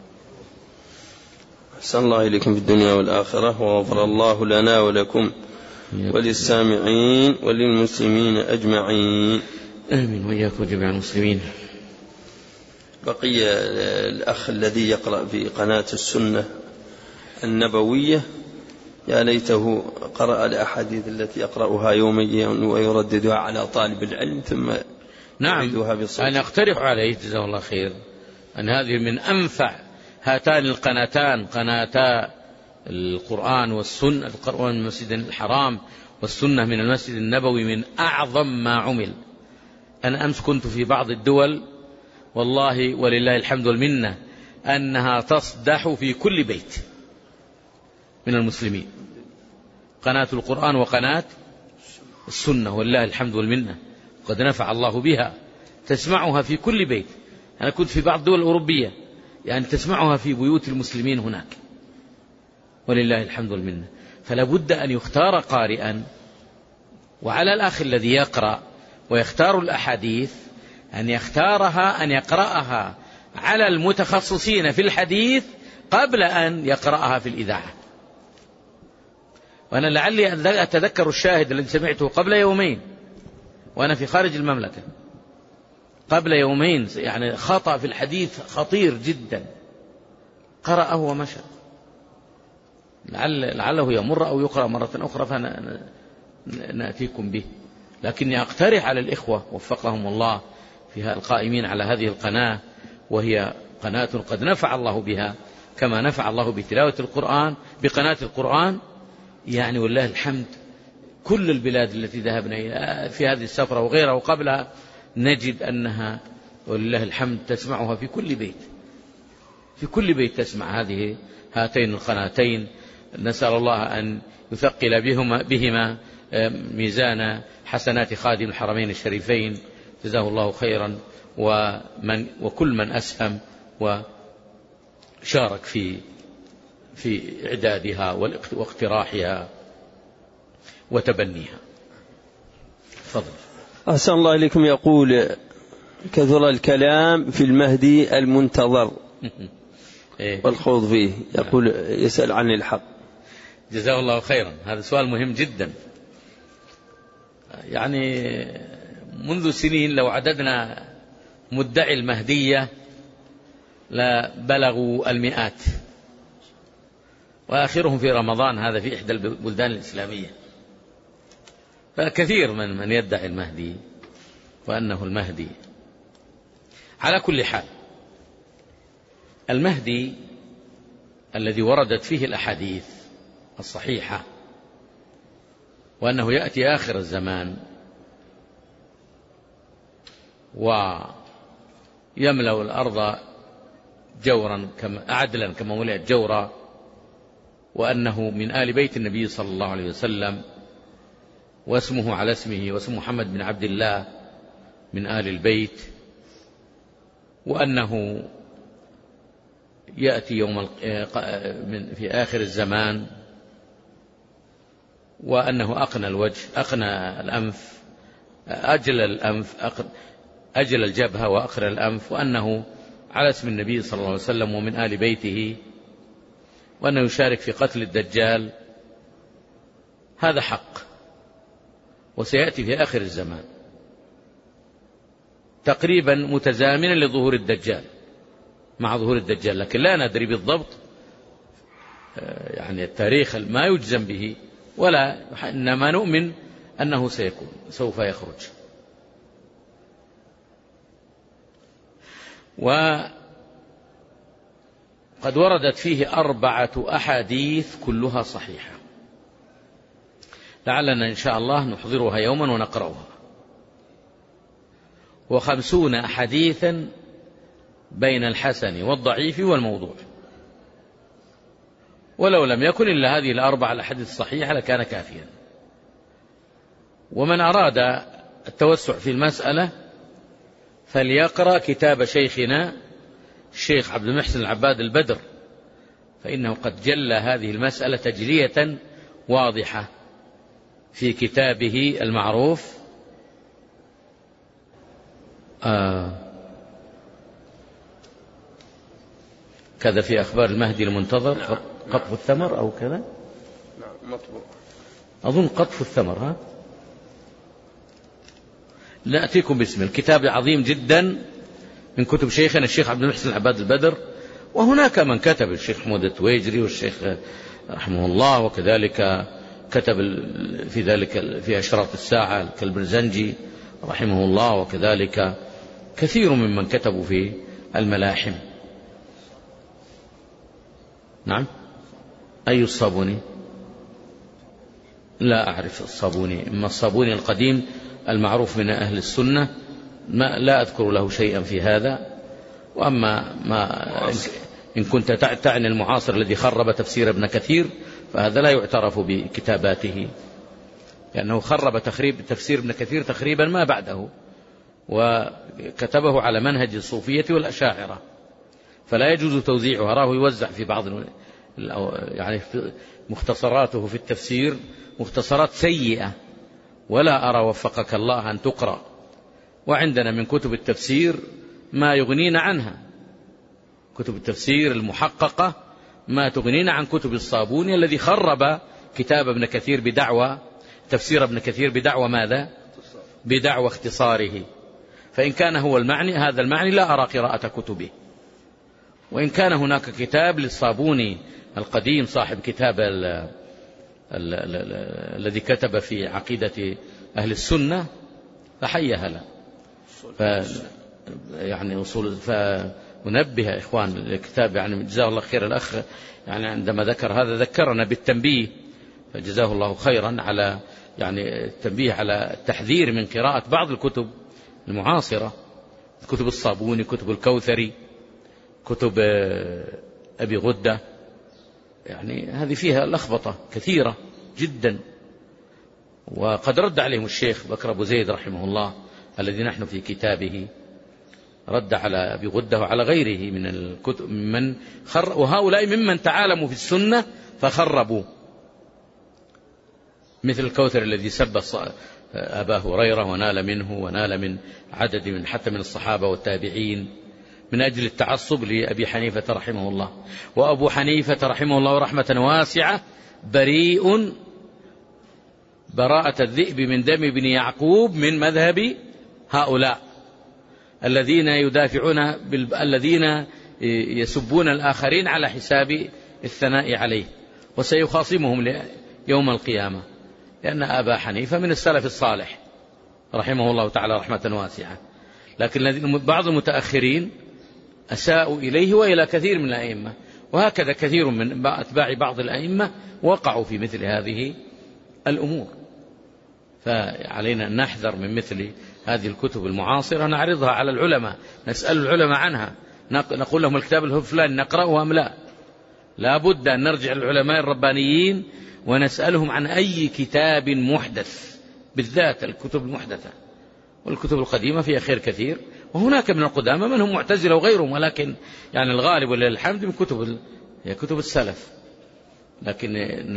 أحسن الله إليكم في الدنيا والآخرة، وغفر الله لنا ولكم وللسامعين وللمسلمين أجمعين. آمين وإياكم جميع المسلمين. بقي الأخ الذي يقرأ في قناة السنة النبوية يا ليته قرأ الأحاديث التي يقرأها يوميا ويرددها على طالب العلم ثم يرددها بصوت. أنا أقترح عليه جزاه الله خير أن هذه من أنفع هاتان القناتان، قناتا القرآن والسنة، القرآن من المسجد الحرام والسنة من المسجد النبوي، من أعظم ما عمل. أنا أمس كنت في بعض الدول والله ولله الحمد والمنة أنها تصدح في كل بيت من المسلمين، قناة القرآن وقناة السنة ولله الحمد والمنة، قد نفع الله بها، تسمعها في كل بيت. أنا كنت في بعض الدول الأوروبية يعني تسمعها في بيوت المسلمين هناك ولله الحمد والمنة. فلا بد أن يختار قارئا، وعلى الأخ الذي يقرأ ويختار الأحاديث أن يختارها، أن يقرأها على المتخصصين في الحديث قبل أن يقرأها في الإذاعة. وأنا لعلي أتذكر الشاهد الذي سمعته قبل يومين وأنا في خارج المملكة، قبل يومين، يعني خطأ في الحديث خطير جدا، قرأه ومشى، لعله يمر أو يقرأ مرة أخرى فنأتيكم به. لكني أقترح على الإخوة وفقهم الله فيها القائمين على هذه القناة، وهي قناة قد نفع الله بها كما نفع الله بتلاوة القرآن بقناة القرآن، يعني والله الحمد. كل البلاد التي ذهبنا في هذه السفرة وغيرها وقبلها نجد أنها والله الحمد تسمعها في كل بيت، في كل بيت تسمع هاتين القناتين. نسأل الله أن يثقل بهما ميزان حسنات خادم الحرمين الشريفين، جزاه الله خيرا، وكل من أسهم وشارك في إعدادها واقتراحها وتبنيها. تفضل. أحسن الله إليكم. يقول: كثر الكلام في المهدي المنتظر والخوض فيه، يقول يسأل عن الحق. جزاه الله خيرا، هذا سؤال مهم جدا. يعني منذ سنين لو عددنا مدعي المهدية لبلغوا المئات، وآخرهم في رمضان هذا في إحدى البلدان الإسلامية. فكثير من يدعي المهدي وأنه المهدي. على كل حال، المهدي الذي وردت فيه الأحاديث الصحيحة وأنه يأتي آخر الزمان ويملأ الأرض جورا عدلا كما ملئت جورا، وأنه من آل بيت النبي صلى الله عليه وسلم، واسمه على اسمه، واسم محمد بن عبد الله من آل البيت، وأنه يأتي في آخر الزمان، وأنه أقنى الوجه، أقنى الأنف، أجل الجبهة وأقنى الأنف، وأنه على اسم النبي صلى الله عليه وسلم ومن آل بيته، وأنه يشارك في قتل الدجال. هذا حق، وسيأتي في آخر الزمان تقريبا متزامنا لظهور الدجال، مع ظهور الدجال، لكن لا ندري بالضبط يعني التاريخ ما يجزم به، ولا إنما نؤمن أنه سوف يخرج. وقد وردت فيه 4 أحاديث كلها صحيحة، لعلنا إن شاء الله نحضرها يوما ونقرأها، 50 أحاديثا بين الحسن والضعيف والموضوع، ولو لم يكن إلا هذه 4 الأحاديث الصحيحة لكان كافيا. ومن أراد التوسع في المسألة فليقرأ كتاب شيخنا الشيخ عبد المحسن العباد البدر، فإنه قد جل هذه المسألة تجلية واضحة في كتابه المعروف كذا في أخبار المهدي المنتظر، قطف الثمر أو كذا، مطبوع أظن قطف الثمر. ها، نأتيكم باسم الكتاب عظيم جدا من كتب شيخنا الشيخ عبد المحسن العباد البدر. وهناك من كتب، الشيخ حمود التويجري والشيخ رحمه الله، وكذلك كتب في ذلك في أشراط الساعة كالبرزنجي رحمه الله، وكذلك كثير ممن كتبوا في الملاحم. نعم. أي الصابوني؟ لا أعرف الصابوني، إما الصابوني القديم المعروف من أهل السنة لا أذكر له شيئا في هذا. وأما إن كنت تعني المعاصر الذي خرب تفسير ابن كثير فهذا لا يعترف بكتاباته، لأنه خرب تفسير ابن كثير تخريبا ما بعده، وكتبه على منهج الصوفية والأشاعرة، فلا يجوز توزيعه. أراه يوزع في بعض يعني مختصراته في التفسير مختصرات سيئة، ولا أرى وفقك الله أن تقرأ. وعندنا من كتب التفسير ما يغنينا عنها، كتب التفسير المحققة ما تغنينا عن كتب الصابوني الذي خرب كتاب ابن كثير بدعوى تفسير ابن كثير بدعوى ماذا؟ بدعوى اختصاره. فإن كان هو المعني هذا المعني لا أرى قراءة كتبه. وإن كان هناك كتاب للصابوني القديم صاحب كتاب الذي كتب في عقيدة أهل السنة فحي هلا. يعني فننبه إخوان الكتاب، يعني جزاه الله خير الأخ، يعني عندما ذكر هذا ذكرنا بالتنبيه، فجزاه الله خيرا على يعني التنبيه على التحذير من قراءة بعض الكتب المعاصرة، كتب الصابوني، كتب الكوثري، كتب أبي غدة، يعني هذه فيها لخبطة كثيرة جدا. وقد رد عليهم الشيخ بكر أبو زيد رحمه الله الذي نحن في كتابه رد على أبي غدة وعلى غيره من الكتب وهؤلاء ممن تعالموا في السنة فخربوا، مثل الكوثر الذي سب أبا هريرة ونال منه ونال من عدد من حتى من الصحابة والتابعين من أجل التعصب لأبي حنيفة رحمه الله. وأبو حنيفة رحمه الله رحمة واسعة بريء براءة الذئب من دم ابن يعقوب من مذهب هؤلاء الذين يدافعون الذين يسبون الآخرين على حساب الثناء عليه، وسيخاصمهم يوم القيامة، لأن أبا حنيفة من السلف الصالح رحمه الله تعالى رحمة واسعة. لكن بعض المتأخرين أساءوا إليه وإلى كثير من الأئمة، وهكذا كثير من أتباع بعض الأئمة وقعوا في مثل هذه الأمور. فعلينا أن نحذر من مثل هذه الكتب المعاصرة، نعرضها على العلماء، نسأل العلماء عنها، نقول لهم الكتاب الفلاني نقرأه أم لا. لا بد أن نرجع للعلماء الربانيين ونسألهم عن أي كتاب محدث، بالذات الكتب المحدثة. والكتب القديمة فيها خير كثير، وهناك من القدامى من هم معتزلة وغيرهم، ولكن يعني الغالب ولله الحمد من كتب السلف. لكن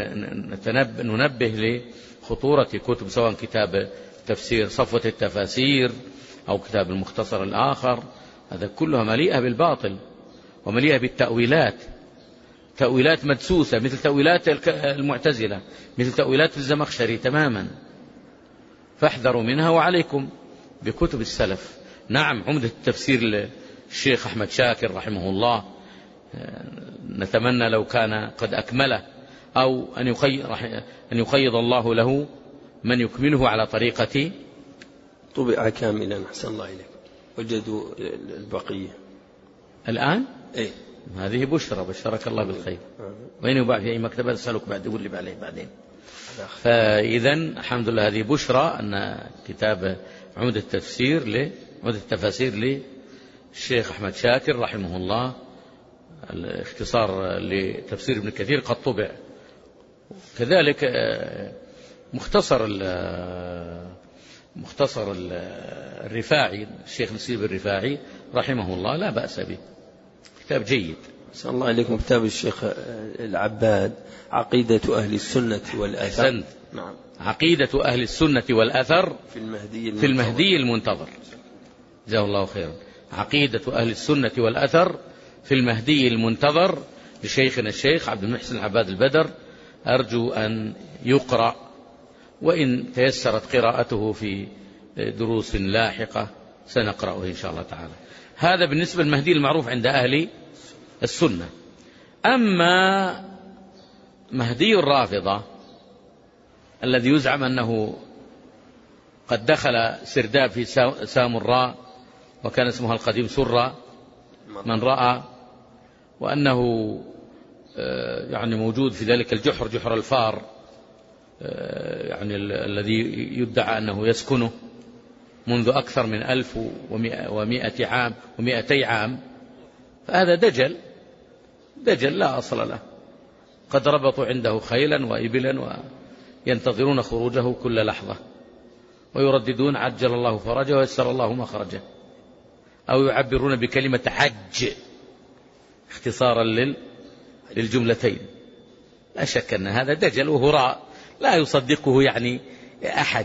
ننبه لخطورة كتب، سواء كتاب تفسير صفوة التفاسير أو كتاب المختصر الآخر، هذا كلها مليئة بالباطل ومليئة بالتأويلات، تأويلات مدسوسة مثل تأويلات المعتزلة، مثل تأويلات الزمخشري تماما. فاحذروا منها وعليكم بكتب السلف. نعم، عمدة التفسير الشيخ أحمد شاكر رحمه الله، نتمنى لو كان قد أكمله، أو أن يقيض الله له من يكمله على طريقة. طبع كاملا أحسن الله إليك، وجدوا البقية الآن. إيه، هذه بشرى، بشرك الله بالخير. وين يباع في أي مكتبة أسألك بعد، يقول لي عليه بعدين. فإذا الحمد لله هذه بشرى أن كتاب عمدة التفاسير للشيخ أحمد شاكر رحمه الله، الاختصار لتفسير ابن كثير قد طبع. كذلك مختصر الرفاعي، الشيخ نسيب الرفاعي رحمه الله لا بأس به، كتاب جيد. صلى الله عليكم. كتاب الشيخ العباد عقيدة أهل السنة والأثر. نعم، عقيدة أهل السنة والأثر في المهدي المنتظر. جزاه الله خيرا. عقيدة أهل السنة والأثر في المهدي المنتظر لشيخنا الشيخ عبد المحسن العباد البدر. أرجو أن يقرأ، وإن تيسرت قراءته في دروس لاحقة سنقرأه إن شاء الله تعالى. هذا بالنسبة للمهدي المعروف عند أهل السنة. أما مهدي الرافضة الذي يزعم أنه قد دخل سرداب في سامراء وكان اسمها القديم سرة من رأى، وأنه يعني موجود في ذلك الجحر، جحر الفار، يعني الذي يدعى أنه يسكنه منذ أكثر من 1100 عام و200 عام، فهذا دجل لا أصل له. قد ربطوا عنده خيلا وإبلا وينتظرون خروجه كل لحظة، ويرددون عجل الله فرجه ويسر الله مخرجه، أو يعبرون بكلمة حج اختصارا للجملتين. لا شك أن هذا دجل وهراء لا يصدقه يعني أحد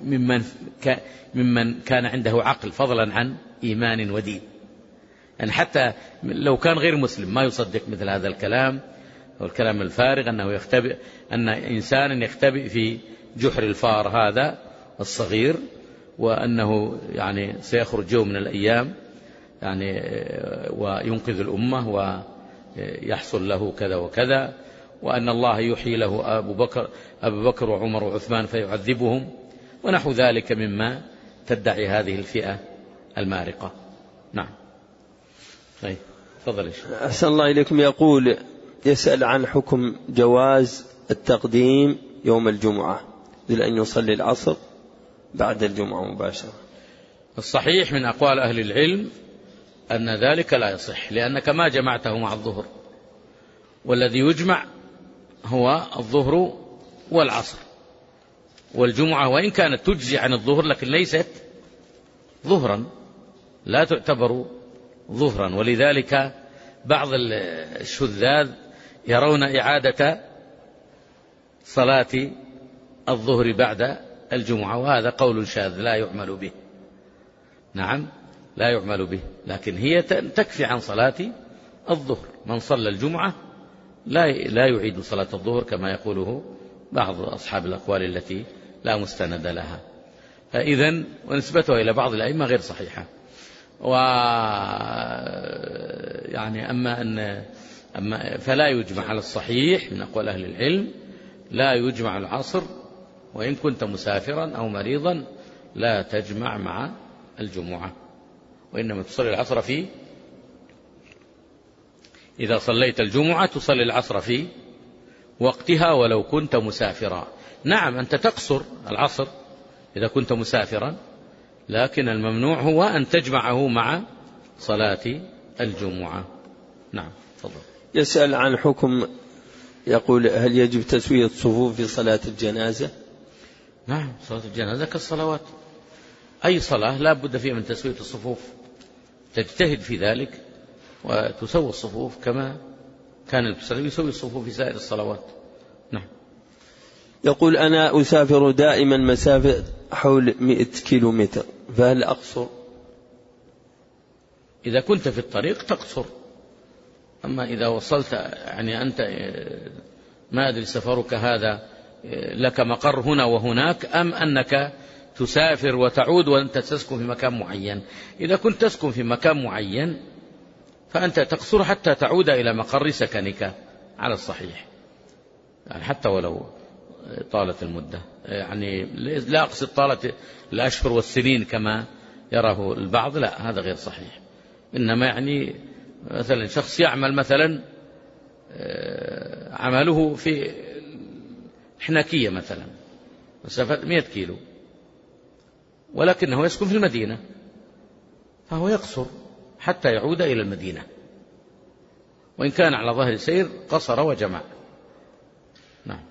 ممن كان عنده عقل، فضلا عن إيمان ودين. يعني حتى لو كان غير مسلم ما يصدق مثل هذا الكلام، والكلام الفارغ أن إنسانا يختبئ في جحر الفار هذا الصغير، وأنه يعني سيخرج يوم من الأيام يعني وينقذ الأمة ويحصل له كذا وكذا، وأن الله يحيي له أبو بكر وعمر وعثمان فيعذبهم، ونحو ذلك مما تدعي هذه الفئة المارقة. نعم. طيب تفضل. أحسن الله إليكم. يقول يسأل عن حكم جواز التقديم يوم الجمعة لأن يصلي العصر بعد الجمعة مباشرة. الصحيح من أقوال أهل العلم أن ذلك لا يصح، لأنك ما جمعته مع الظهر، والذي يجمع هو الظهر والعصر، والجمعة وإن كانت تجزي عن الظهر لكن ليست ظهرا، لا تعتبر ظهرا. ولذلك بعض الشذاذ يرون إعادة صلاة الظهر بعد الجمعة، وهذا قول شاذ لا يعمل به. نعم لا يعمل به، لكن هي تكفي عن صلاة الظهر. من صلى الجمعة لا يعيد صلاة الظهر كما يقوله بعض أصحاب الأقوال التي لا مستند لها. فإذن ونسبتها إلى بعض الأئمة غير صحيحة. يعني أما فلا يجمع على الصحيح من أقوال أهل العلم، لا يجمع العصر، وإن كنت مسافرا أو مريضا لا تجمع مع الجمعة، وإنما تصلي العصر إذا صليت الجمعة تصلي العصر في وقتها ولو كنت مسافرا. نعم أنت تقصر العصر إذا كنت مسافرا، لكن الممنوع هو أن تجمعه مع صلاة الجمعة. نعم تفضل. يسأل عن حكم، يقول هل يجب تسوية الصفوف في صلاة الجنازة؟ نعم صلاة الجنازة كالصلوات، أي صلاة لا بد فيها من تسوية الصفوف، تجتهد في ذلك وتسوي الصفوف كما كان المسلم يسوي الصفوف في سائر الصلوات. نعم. يقول أنا أسافر دائما مسافة حول 100 كيلومتر، فهل أقصر؟ إذا كنت في الطريق تقصر، أما إذا وصلت يعني أنت ما أدري سفرك هذا لك مقر هنا وهناك، أم أنك تسافر وتعود وأنت تسكن في مكان معين. إذا كنت تسكن في مكان معين فأنت تقصر حتى تعود إلى مقر سكنك على الصحيح، يعني حتى ولو طالت المدة. يعني لا أقصد طالت الأشهر والسنين كما يراه البعض، لا هذا غير صحيح. إنما يعني مثلا شخص يعمل مثلا عمله في حناكية مثلا مسافة 100 كيلو، ولكنه يسكن في المدينة، فهو يقصر حتى يعود إلى المدينة، وإن كان على ظهر سير قصر وجمع. نعم.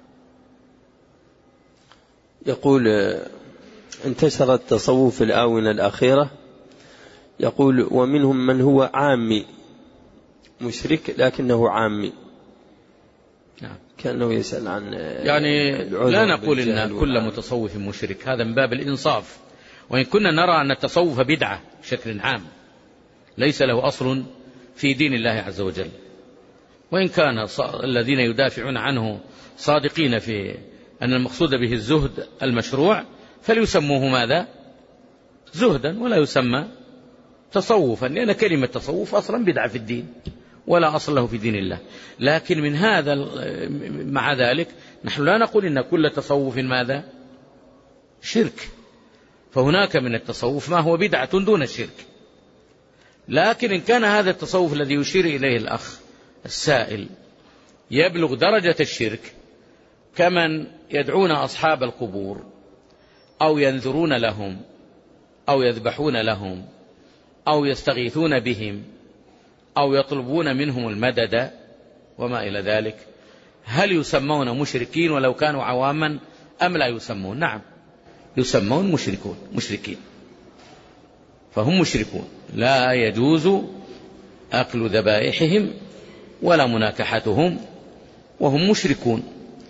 يقول انتشر التصوف في الآونة الأخيرة، يقول ومنهم من هو عامي مشرك لكنه عامي. نعم. كأنه يسأل عن يعني لا نقول إن كل متصوف مشرك، هذا من باب الإنصاف، وإن كنا نرى أن التصوف بدعة بشكل عام ليس له أصل في دين الله عز وجل، وإن كان الذين يدافعون عنه صادقين في أن المقصود به الزهد المشروع فليسموه ماذا؟ زهدا، ولا يسمى تصوفا، لأن كلمة تصوف أصلا بدعة في الدين، ولا أصل له في دين الله. لكن من هذا مع ذلك نحن لا نقول إن كل تصوف ماذا؟ شرك، فهناك من التصوف ما هو بدعة دون الشرك. لكن إن كان هذا التصوف الذي يشير إليه الأخ السائل يبلغ درجة الشرك، كمن يدعون أصحاب القبور أو ينذرون لهم أو يذبحون لهم أو يستغيثون بهم أو يطلبون منهم المدد وما إلى ذلك، هل يسمون مشركين ولو كانوا عواما أم لا يسمون؟ نعم يسمون مشركين، فهم مشركون، لا يجوز أكل ذبائحهم ولا مناكحتهم وهم مشركون.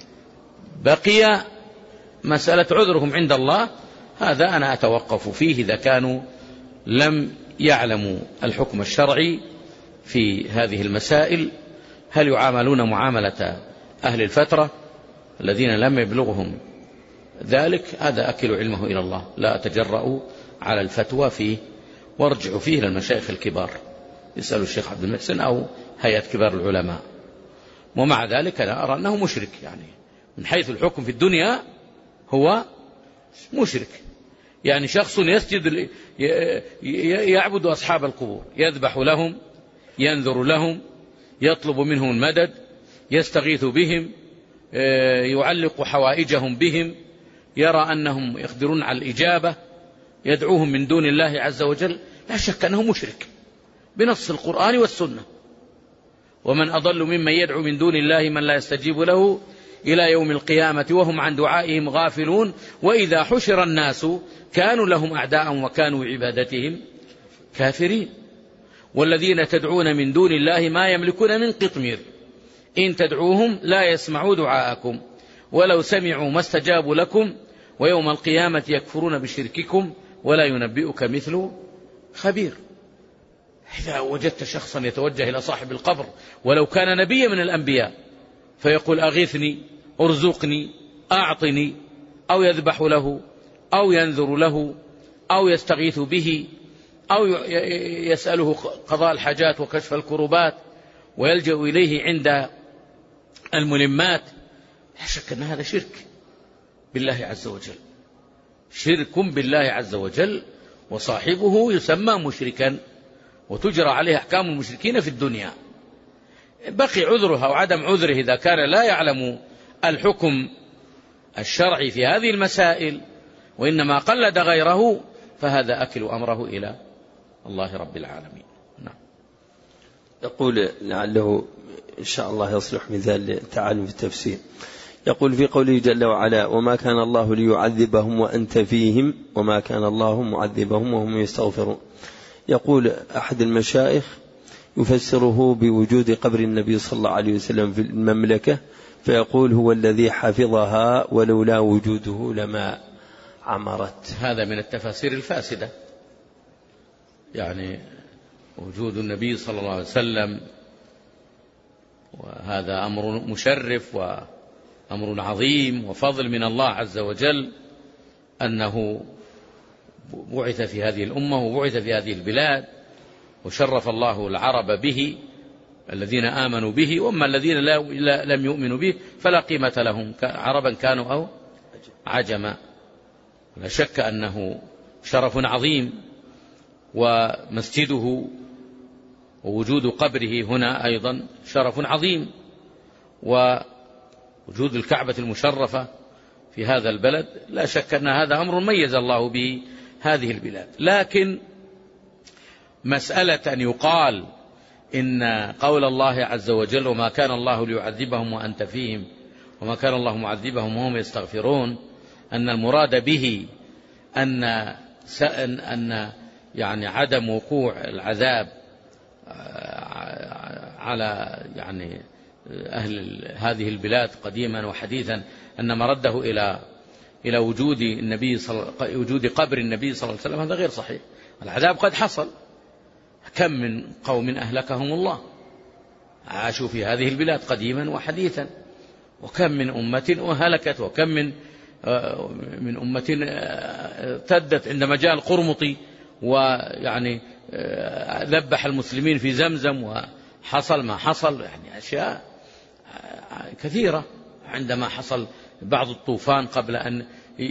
بقي مسألة عذرهم عند الله، هذا أنا أتوقف فيه إذا كانوا لم يعلموا الحكم الشرعي في هذه المسائل، هل يعاملون معاملة أهل الفترة الذين لم يبلغهم ذلك؟ هذا أكل علمه إلى الله، لا أتجرأ على الفتوى فيه، وارجعوا فيه للمشايخ الكبار، يسألوا الشيخ عبد المحسن أو هيئة كبار العلماء. ومع ذلك أنا أرى أنه مشرك، يعني من حيث الحكم في الدنيا هو مشرك. يعني شخص يسجد يعبد أصحاب القبور، يذبح لهم، ينذر لهم، يطلب منهم المدد، يستغيث بهم، يعلق حوائجهم بهم، يرى أنهم يقدرون على الإجابة، يدعوهم من دون الله عز وجل، لا شك أنه مشرك بنص القرآن والسنة. ومن أضل ممن يدعو من دون الله من لا يستجيب له إلى يوم القيامة وهم عن دعائهم غافلون وإذا حشر الناس كانوا لهم أعداء وكانوا عبادتهم كافرين. والذين تدعون من دون الله ما يملكون من قطمير إن تدعوهم لا يسمعوا دعاءكم ولو سمعوا ما استجابوا لكم ويوم القيامة يكفرون بشرككم ولا ينبئك مثل خبير. إذا وجدت شخصا يتوجه إلى صاحب القبر ولو كان نبيا من الأنبياء فيقول أغثني، أرزقني، أعطني، أو يذبح له أو ينذر له أو يستغيث به أو يسأله قضاء الحاجات وكشف الكربات ويلجأ إليه عند الملمات، لا شك أن هذا شرك بالله عز وجل، شرك بالله عز وجل، وصاحبه يسمى مشركا وتجرى عليه أحكام المشركين في الدنيا. بقي عذره أو عدم عذره إذا كان لا يعلم الحكم الشرعي في هذه المسائل وإنما قلد غيره، فهذا أكل أمره إلى الله رب العالمين. نعم. يقول لعله إن شاء الله يصلح مثال للتعلم في التفسير. يقول في قوله جل وعلا وما كان الله ليعذبهم وأنت فيهم وما كان الله معذبهم وهم يستغفرون، يقول أحد المشايخ يفسره بوجود قبر النبي صلى الله عليه وسلم في المملكة، فيقول هو الذي حفظها ولولا وجوده لما عمرت. هذا من التفاسير الفاسدة، يعني وجود النبي صلى الله عليه وسلم وهذا أمر مشرف وأمر عظيم وفضل من الله عز وجل أنه بعث في هذه الأمة وبعث في هذه البلاد، وشرف الله العرب به الذين آمنوا به، وأما الذين لم يؤمنوا به فلا قيمة لهم عربا كانوا أو عجما. لا شك أنه شرف عظيم، ومسجده ووجود قبره هنا أيضا شرف عظيم، ووجود الكعبة المشرفة في هذا البلد لا شك أن هذا أمر ميز الله به هذه البلاد. لكن مسألة أن يقال إن قول الله عز وجل وما كان الله ليعذبهم وأنت فيهم وما كان الله معذبهم وهم يستغفرون، أن المراد به أن يعني عدم وقوع العذاب على يعني أهل هذه البلاد قديما وحديثا، أن مرده إلى وجود قبر النبي صلى الله عليه وسلم، هذا غير صحيح. العذاب قد حصل، كم من قوم أهلكهم الله عاشوا في هذه البلاد قديما وحديثا، وكم من أمة هلكت، وكم من أمة ارتدت عندما جاء القرمطي ويعني ذبح المسلمين في زمزم حصل ما حصل، يعني أشياء كثيرة. عندما حصل بعض الطوفان قبل أن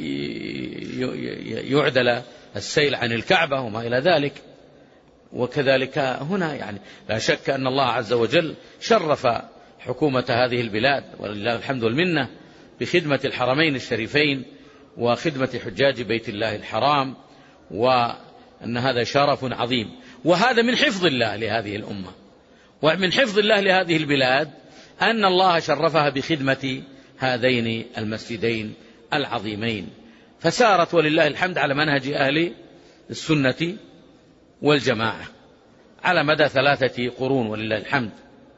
يعدل السيل عن الكعبة وما إلى ذلك. وكذلك هنا يعني لا شك أن الله عز وجل شرف حكومة هذه البلاد ولله الحمد والمنة بخدمة الحرمين الشريفين وخدمة حجاج بيت الله الحرام، وأن هذا شرف عظيم. وهذا من حفظ الله لهذه الأمة، ومن حفظ الله لهذه البلاد أن الله شرفها بخدمة هذين المسجدين العظيمين، فسارت ولله الحمد على منهج أهل السنة والجماعة على مدى 3 قرون ولله الحمد.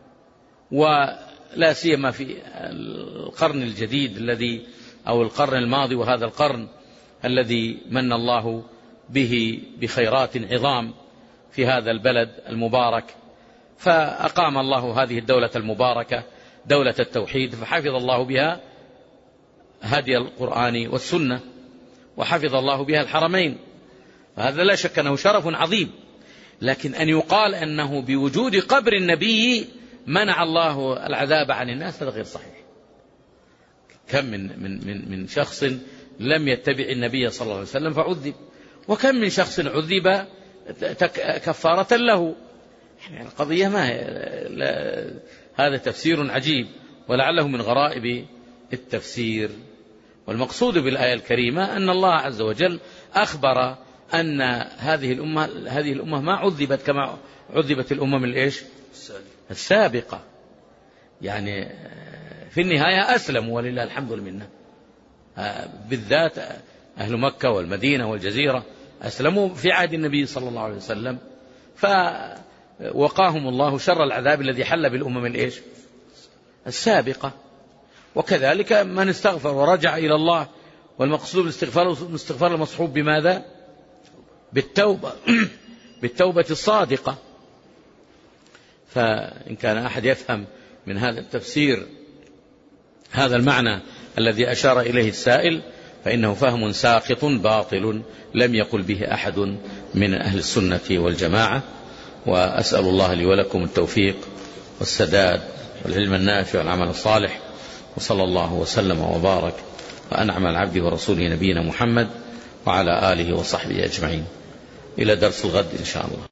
ولا سيما في القرن الجديد الذي أو القرن الماضي، وهذا القرن الذي من الله به بخيرات عظام في هذا البلد المبارك، فأقام الله هذه الدولة المباركة دولة التوحيد، فحفظ الله بها هدي القرآن والسنة، وحفظ الله بها الحرمين، فهذا لا شك أنه شرف عظيم. لكن أن يقال أنه بوجود قبر النبي منع الله العذاب عن الناس هذا غير صحيح. كم من شخص لم يتبع النبي صلى الله عليه وسلم فعذب، وكم من شخص عذب كفارة له. يعني القضية ما هي هذا تفسير عجيب ولعله من غرائب التفسير. والمقصود بالآية الكريمة أن الله عز وجل أخبر أن هذه الأمة ما عذبت كما عذبت الأمم السابقة، يعني في النهاية أسلموا ولله الحمد والمنة، بالذات أهل مكة والمدينة والجزيرة أسلموا في عهد النبي صلى الله عليه وسلم، فوقاهم الله شر العذاب الذي حل بالأمم السابقة. وكذلك من استغفر ورجع إلى الله، والمقصود بالاستغفار المصحوب بماذا؟ بالتوبة الصادقة. فإن كان أحد يفهم من هذا التفسير هذا المعنى الذي أشار إليه السائل فإنه فهم ساقط باطل لم يقل به أحد من أهل السنة والجماعة. وأسأل الله لي ولكم التوفيق والسداد والعلم النافع والعمل الصالح، وصلى الله وسلم وبارك وأنعم على عبده ورسوله نبينا محمد وعلى آله وصحبه أجمعين. إلى درس الغد إن شاء الله.